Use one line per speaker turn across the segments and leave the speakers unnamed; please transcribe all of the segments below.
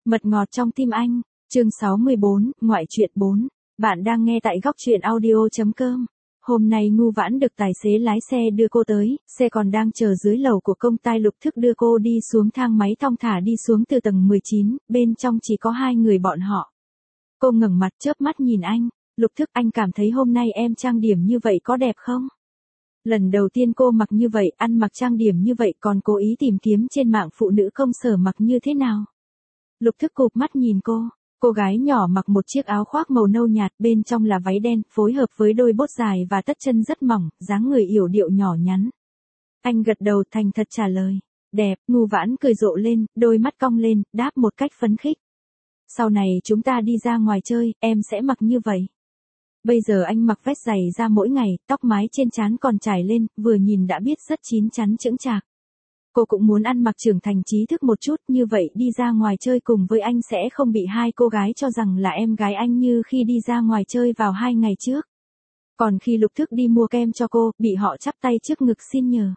Mật ngọt trong tim anh, chương 64, ngoại truyện 4. Bạn đang nghe tại góc truyện audio.com. Hôm nay Ngu Vãn được tài xế lái xe đưa cô tới, xe còn đang chờ dưới lầu của công ty Lục Thức đưa cô đi xuống thang máy thong thả đi xuống từ tầng 19, bên trong chỉ có hai người bọn họ. Cô ngẩng mặt chớp mắt nhìn anh, Lục Thức, anh cảm thấy hôm nay em trang điểm như vậy có đẹp không? Lần đầu tiên cô mặc như vậy, ăn mặc trang điểm như vậy, còn cố ý tìm kiếm trên mạng phụ nữ công sở mặc như thế nào. Lục Thức cụp mắt nhìn cô gái nhỏ mặc một chiếc áo khoác màu nâu nhạt, bên trong là váy đen, phối hợp với đôi bốt dài và tất chân rất mỏng, dáng người yểu điệu nhỏ nhắn. Anh gật đầu thành thật trả lời, đẹp. Ngu Vãn cười rộ lên, đôi mắt cong lên, đáp một cách phấn khích. Sau này chúng ta đi ra ngoài chơi, em sẽ mặc như vậy. Bây giờ anh mặc vest dày ra mỗi ngày, tóc mái trên trán còn trải lên, vừa nhìn đã biết rất chín chắn chững chạc. Cô cũng muốn ăn mặc trưởng thành trí thức một chút, như vậy đi ra ngoài chơi cùng với anh sẽ không bị hai cô gái cho rằng là em gái anh như khi đi ra ngoài chơi vào 2 ngày trước. Còn khi Lục Thức đi mua kem cho cô, bị họ chắp tay trước ngực xin nhờ.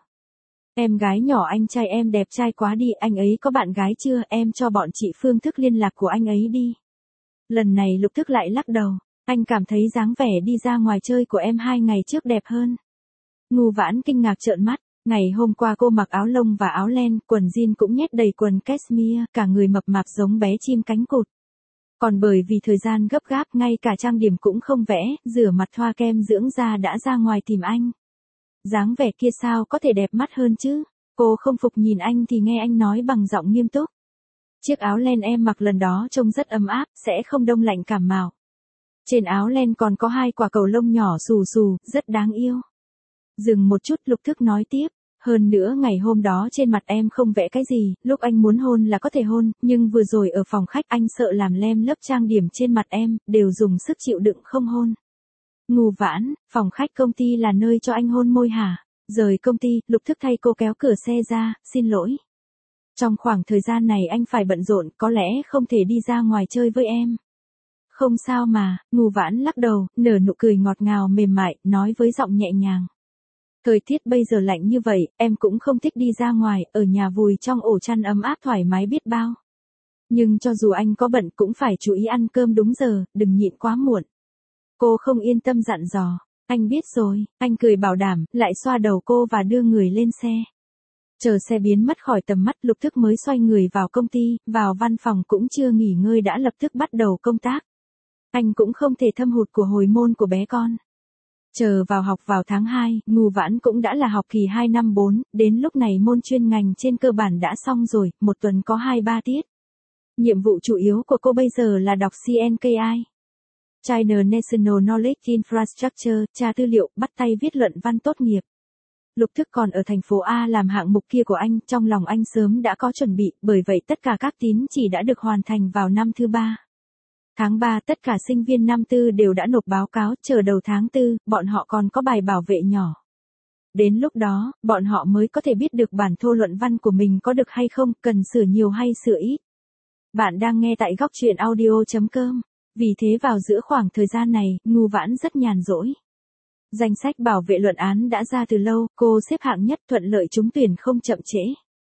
Em gái nhỏ anh trai em đẹp trai quá đi, anh ấy có bạn gái chưa, em cho bọn chị phương thức liên lạc của anh ấy đi. Lần này Lục Thức lại lắc đầu, anh cảm thấy dáng vẻ đi ra ngoài chơi của em 2 ngày trước đẹp hơn. Ngu Vãn kinh ngạc trợn mắt. Ngày hôm qua cô mặc áo lông và áo len, quần jean cũng nhét đầy quần cashmere, cả người mập mạp giống bé chim cánh cụt. Còn bởi vì thời gian gấp gáp, ngay cả trang điểm cũng không vẽ, rửa mặt thoa kem dưỡng da đã ra ngoài tìm anh. Dáng vẻ kia sao có thể đẹp mắt hơn chứ? Cô không phục nhìn anh thì nghe anh nói bằng giọng nghiêm túc. Chiếc áo len em mặc lần đó trông rất ấm áp, sẽ không đông lạnh cảm mạo. Trên áo len còn có 2 quả cầu lông nhỏ xù xù, rất đáng yêu. Dừng một chút, Lục Thức nói tiếp, hơn nữa ngày hôm đó trên mặt em không vẽ cái gì, lúc anh muốn hôn là có thể hôn, nhưng vừa rồi ở phòng khách anh sợ làm lem lớp trang điểm trên mặt em, đều dùng sức chịu đựng không hôn. Ngu Vãn, phòng khách công ty là nơi cho anh hôn môi hả? Rời công ty, Lục Thức thay cô kéo cửa xe ra, xin lỗi. Trong khoảng thời gian này anh phải bận rộn, có lẽ không thể đi ra ngoài chơi với em. Không sao mà, Ngu Vãn lắc đầu, nở nụ cười ngọt ngào mềm mại, nói với giọng nhẹ nhàng. Thời tiết bây giờ lạnh như vậy, em cũng không thích đi ra ngoài, ở nhà vùi trong ổ chăn ấm áp thoải mái biết bao. Nhưng cho dù anh có bận cũng phải chú ý ăn cơm đúng giờ, đừng nhịn quá muộn. Cô không yên tâm dặn dò, anh biết rồi, anh cười bảo đảm, lại xoa đầu cô và đưa người lên xe. Chờ xe biến mất khỏi tầm mắt, Lục Thức mới xoay người vào công ty, vào văn phòng cũng chưa nghỉ ngơi đã lập tức bắt đầu công tác. Anh cũng không thể thâm hụt của hồi môn của bé con. Chờ vào học vào tháng 2, Ngu Vãn cũng đã là học kỳ 2 năm 4, đến lúc này môn chuyên ngành trên cơ bản đã xong rồi, một tuần có 2-3 tiết. Nhiệm vụ chủ yếu của cô bây giờ là đọc CNKI. China National Knowledge Infrastructure, tra tư liệu, bắt tay viết luận văn tốt nghiệp. Lục Thức còn ở thành phố A làm hạng mục kia của anh, trong lòng anh sớm đã có chuẩn bị, bởi vậy tất cả các tín chỉ đã được hoàn thành vào năm thứ 3. Tháng 3 tất cả sinh viên năm tư đều đã nộp báo cáo, chờ đầu tháng 4, bọn họ còn có bài bảo vệ nhỏ. Đến lúc đó, bọn họ mới có thể biết được bản thô luận văn của mình có được hay không, cần sửa nhiều hay sửa ít. Bạn đang nghe tại góc truyện audio.com. Vì thế vào giữa khoảng thời gian này, Ngu Vãn rất nhàn rỗi. Danh sách bảo vệ luận án đã ra từ lâu, cô xếp hạng nhất, thuận lợi trúng tuyển không chậm trễ.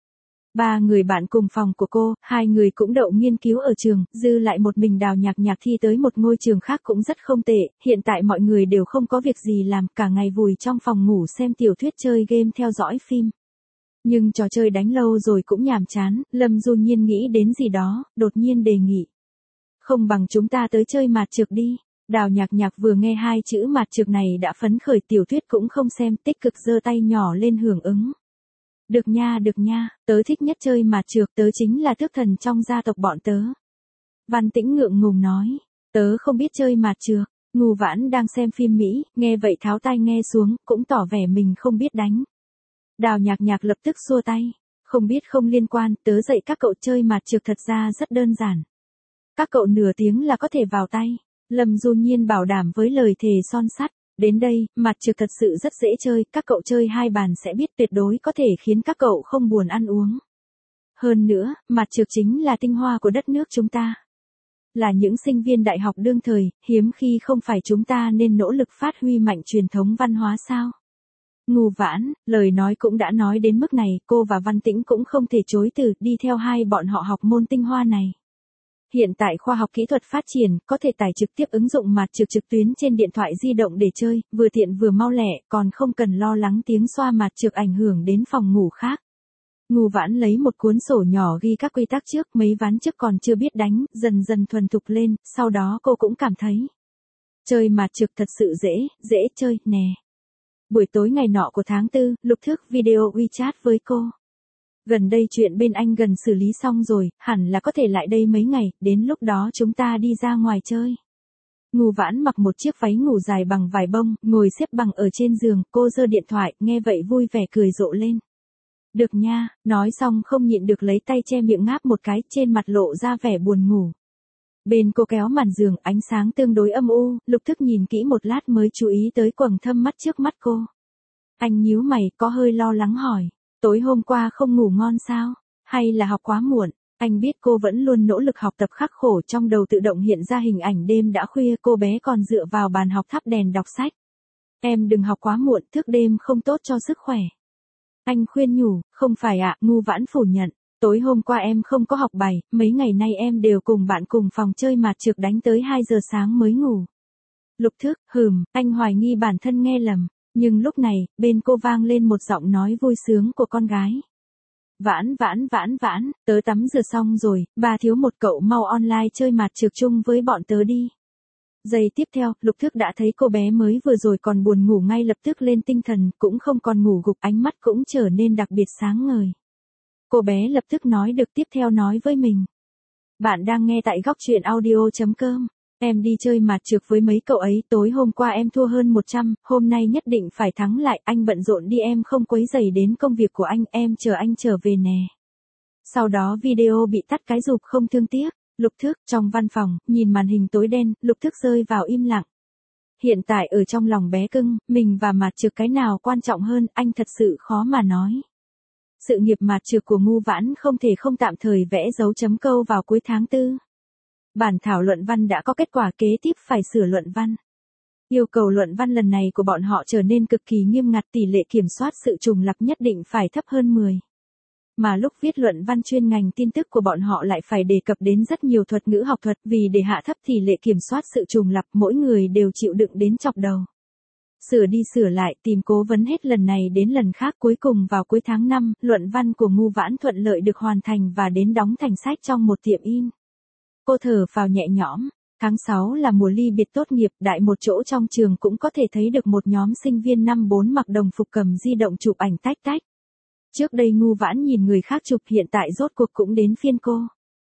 3 người bạn cùng phòng của cô, 2 người cũng đậu nghiên cứu ở trường, dư lại một mình Đào Nhạc Nhạc thi tới một ngôi trường khác cũng rất không tệ, hiện tại mọi người đều không có việc gì làm, cả ngày vùi trong phòng ngủ xem tiểu thuyết chơi game theo dõi phim. Nhưng trò chơi đánh lâu rồi cũng nhàm chán, Lâm Du Nhiên nghĩ đến gì đó, đột nhiên đề nghị. Không bằng chúng ta tới chơi mạt trược đi. Đào Nhạc Nhạc vừa nghe 2 chữ mạt trược này đã phấn khởi, tiểu thuyết cũng không xem, tích cực giơ tay nhỏ lên hưởng ứng. Được nha, tớ thích nhất chơi mạt trược, tớ chính là tước thần trong gia tộc bọn tớ. Văn Tĩnh ngượng ngùng nói, tớ không biết chơi mạt trược. Ngu Vãn đang xem phim Mỹ, nghe vậy tháo tai nghe xuống, cũng tỏ vẻ mình không biết đánh. Đào Nhạc Nhạc lập tức xua tay, không biết không liên quan, tớ dạy các cậu chơi mạt trược thật ra rất đơn giản. Các cậu nửa tiếng là có thể vào tay. Lâm Du Nhiên bảo đảm với lời thề son sắt. Đến đây, mạt trược thật sự rất dễ chơi, các cậu chơi 2 bàn sẽ biết, tuyệt đối có thể khiến các cậu không buồn ăn uống. Hơn nữa, mạt trược chính là tinh hoa của đất nước chúng ta. Là những sinh viên đại học đương thời, hiếm khi không phải chúng ta nên nỗ lực phát huy mạnh truyền thống văn hóa sao? Ngu Vãn, lời nói cũng đã nói đến mức này, cô và Văn Tĩnh cũng không thể chối từ, đi theo hai bọn họ học môn tinh hoa này. Hiện tại khoa học kỹ thuật phát triển, có thể tải trực tiếp ứng dụng mạt trực trực tuyến trên điện thoại di động để chơi, vừa tiện vừa mau lẹ, còn không cần lo lắng tiếng xoa mạt trực ảnh hưởng đến phòng ngủ khác. Ngô Vãn lấy một cuốn sổ nhỏ ghi các quy tắc trước, mấy ván trước còn chưa biết đánh, dần dần thuần thục lên, sau đó cô cũng cảm thấy chơi mạt trực thật sự dễ chơi, nè. Buổi tối ngày nọ của tháng 4, Lục Thước video WeChat với cô. Gần đây chuyện bên anh gần xử lý xong rồi, hẳn là có thể lại đây mấy ngày, đến lúc đó chúng ta đi ra ngoài chơi. Ngô Vãn mặc một chiếc váy ngủ dài bằng vải bông, ngồi xếp bằng ở trên giường, cô giơ điện thoại, nghe vậy vui vẻ cười rộ lên. Được nha, nói xong không nhịn được lấy tay che miệng ngáp một cái, trên mặt lộ ra vẻ buồn ngủ. Bên cô kéo màn giường, ánh sáng tương đối âm u, Lục Thức nhìn kỹ một lát mới chú ý tới quầng thâm mắt trước mắt cô. Anh nhíu mày, có hơi lo lắng hỏi, tối hôm qua không ngủ ngon sao? Hay là học quá muộn? Anh biết cô vẫn luôn nỗ lực học tập khắc khổ, trong đầu tự động hiện ra hình ảnh đêm đã khuya, cô bé còn dựa vào bàn học thắp đèn đọc sách. Em đừng học quá muộn, thức đêm không tốt cho sức khỏe. Anh khuyên nhủ, không phải ạ, Ngô Vãn phủ nhận. Tối hôm qua em không có học bài, mấy ngày nay em đều cùng bạn cùng phòng chơi mạt trực đánh tới 2 giờ sáng mới ngủ. Lục Thức, anh hoài nghi bản thân nghe lầm, nhưng lúc này, bên cô vang lên một giọng nói vui sướng của con gái. Vãn, tớ tắm rửa xong rồi, ba thiếu một cậu mau online chơi mạt trực chung với bọn tớ đi. Giây tiếp theo, Lục Thức đã thấy cô bé mới vừa rồi còn buồn ngủ ngay lập tức lên tinh thần, cũng không còn ngủ gục, ánh mắt cũng trở nên đặc biệt sáng ngời. Cô bé lập tức nói được, tiếp theo nói với mình. Bạn đang nghe tại góc truyện audio.com. Em đi chơi mạt trực với mấy cậu ấy, tối hôm qua em thua hơn 100, hôm nay nhất định phải thắng lại, anh bận rộn đi, em không quấy rầy đến công việc của anh chờ anh trở về nè. Sau đó video bị tắt cái rụp không thương tiếc. Lục Thức, trong văn phòng, nhìn màn hình tối đen, Lục Thức rơi vào im lặng. Hiện tại ở trong lòng bé cưng, mình và mạt trực cái nào quan trọng hơn, anh thật sự khó mà nói. Sự nghiệp mạt trực của Ngô Vãn không thể không tạm thời vẽ dấu chấm câu vào cuối tháng 4. Bản thảo luận văn đã có kết quả, kế tiếp phải sửa luận văn. Yêu cầu luận văn lần này của bọn họ trở nên cực kỳ nghiêm ngặt, tỷ lệ kiểm soát sự trùng lặp nhất định phải thấp hơn 10. Mà lúc viết luận văn chuyên ngành tin tức của bọn họ lại phải đề cập đến rất nhiều thuật ngữ học thuật, vì để hạ thấp tỷ lệ kiểm soát sự trùng lặp, mỗi người đều chịu đựng đến chọc đầu. Sửa đi sửa lại, tìm cố vấn hết lần này đến lần khác, cuối cùng vào cuối tháng 5, luận văn của Ngô Vãn thuận lợi được hoàn thành và đến đóng thành sách trong một tiệm in. Cô thở phào nhẹ nhõm. Tháng 6 là mùa ly biệt tốt nghiệp, đại một chỗ trong trường cũng có thể thấy được một nhóm sinh viên năm 4 mặc đồng phục cầm di động chụp ảnh tách tách. Trước đây Ngô Vãn nhìn người khác chụp, hiện tại rốt cuộc cũng đến phiên cô.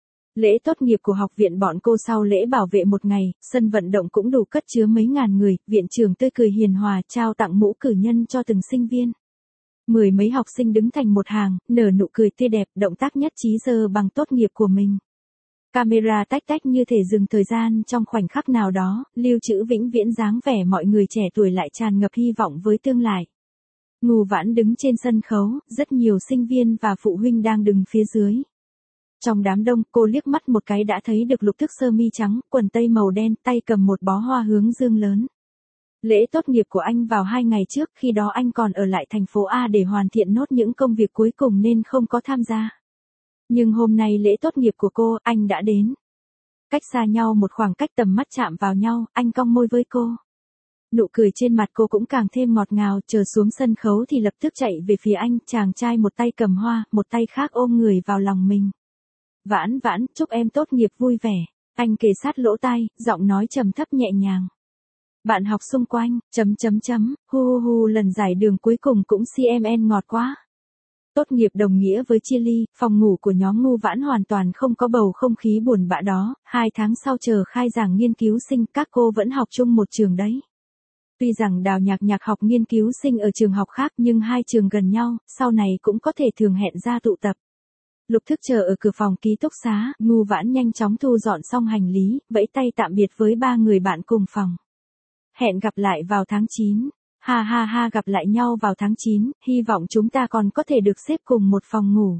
Lễ tốt nghiệp của học viện bọn cô sau lễ bảo vệ một ngày, sân vận động cũng đủ cất chứa mấy ngàn người, viện trưởng tươi cười hiền hòa trao tặng mũ cử nhân cho từng sinh viên. 10 mấy học sinh đứng thành một hàng, nở nụ cười tươi đẹp, động tác nhất trí giơ bằng tốt nghiệp của mình. Camera tách tách như thể dừng thời gian trong khoảnh khắc nào đó, lưu trữ vĩnh viễn dáng vẻ mọi người trẻ tuổi lại tràn ngập hy vọng với tương lai. Ngô Vãn đứng trên sân khấu, rất nhiều sinh viên và phụ huynh đang đứng phía dưới. Trong đám đông, cô liếc mắt một cái đã thấy được Lục Thức sơ mi trắng, quần tây màu đen, tay cầm một bó hoa hướng dương lớn. Lễ tốt nghiệp của anh vào 2 ngày trước, khi đó anh còn ở lại thành phố A để hoàn thiện nốt những công việc cuối cùng nên không có tham gia. Nhưng hôm nay lễ tốt nghiệp của cô, anh đã đến. Cách xa nhau một khoảng cách, tầm mắt chạm vào nhau, anh cong môi với cô. Nụ cười trên mặt cô cũng càng thêm ngọt ngào, chờ xuống sân khấu thì lập tức chạy về phía anh, chàng trai một tay cầm hoa, một tay khác ôm người vào lòng mình. Vãn, chúc em tốt nghiệp vui vẻ. Anh kề sát lỗ tai, giọng nói trầm thấp nhẹ nhàng. Bạn học xung quanh, hu, lần giải đường cuối cùng cũng CMN ngọt quá. Tốt nghiệp đồng nghĩa với chia ly, phòng ngủ của nhóm Ngô Vãn hoàn toàn không có bầu không khí buồn bã đó, 2 tháng sau chờ khai giảng nghiên cứu sinh, các cô vẫn học chung một trường đấy. Tuy rằng Đào Nhạc học nghiên cứu sinh ở trường học khác nhưng hai trường gần nhau, sau này cũng có thể thường hẹn ra tụ tập. Lục Thức chờ ở cửa phòng ký túc xá, Ngô Vãn nhanh chóng thu dọn xong hành lý, vẫy tay tạm biệt với 3 người bạn cùng phòng. Hẹn gặp lại vào tháng 9. Ha, gặp lại nhau vào tháng 9, hy vọng chúng ta còn có thể được xếp cùng một phòng ngủ.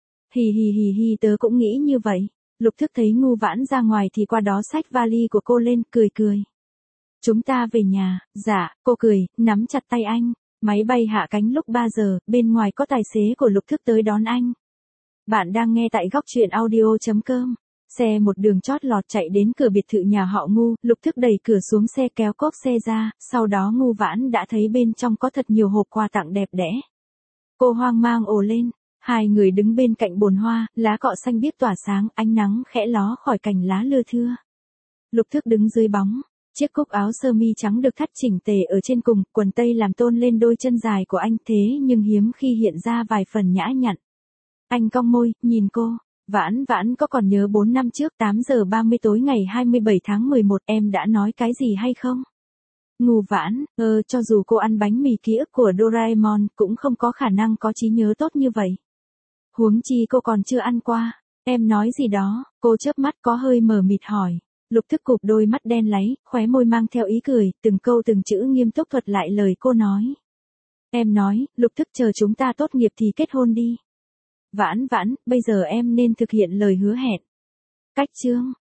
Hi, tớ cũng nghĩ như vậy. Lục Thức thấy Ngô Vãn ra ngoài thì qua đó xách vali của cô lên, cười. Chúng ta về nhà, dạ, cô cười, nắm chặt tay anh. Máy bay hạ cánh lúc 3 giờ, bên ngoài có tài xế của Lục Thức tới đón anh. Bạn đang nghe tại góc truyện audio.com. Xe một đường chót lọt chạy đến cửa biệt thự nhà họ Ngu, Lục Thức đẩy cửa xuống xe kéo cốp xe ra, sau đó Ngu Vãn đã thấy bên trong có thật nhiều hộp quà tặng đẹp đẽ. Cô hoang mang ồ lên, hai người đứng bên cạnh bồn hoa, lá cọ xanh biếc tỏa sáng, ánh nắng khẽ ló khỏi cành lá lưa thưa. Lục Thức đứng dưới bóng, chiếc cúc áo sơ mi trắng được thắt chỉnh tề ở trên cùng, quần tây làm tôn lên đôi chân dài của anh thế nhưng hiếm khi hiện ra vài phần nhã nhặn. Anh cong môi, nhìn cô. Vãn Vãn có còn nhớ 4 năm trước 8 giờ 30 tối ngày 27 tháng 11 em đã nói cái gì hay không? Ngu Vãn, cho dù cô ăn bánh mì ký ức của Doraemon cũng không có khả năng có trí nhớ tốt như vậy. Huống chi cô còn chưa ăn qua. Em nói gì đó, cô chớp mắt có hơi mờ mịt hỏi. Lục Thức cụp đôi mắt đen láy, khóe môi mang theo ý cười, từng câu từng chữ nghiêm túc thuật lại lời cô nói. Em nói, Lục Thức chờ chúng ta tốt nghiệp thì kết hôn đi. Vãn Vãn, bây giờ em nên thực hiện lời hứa hẹn. Cách chương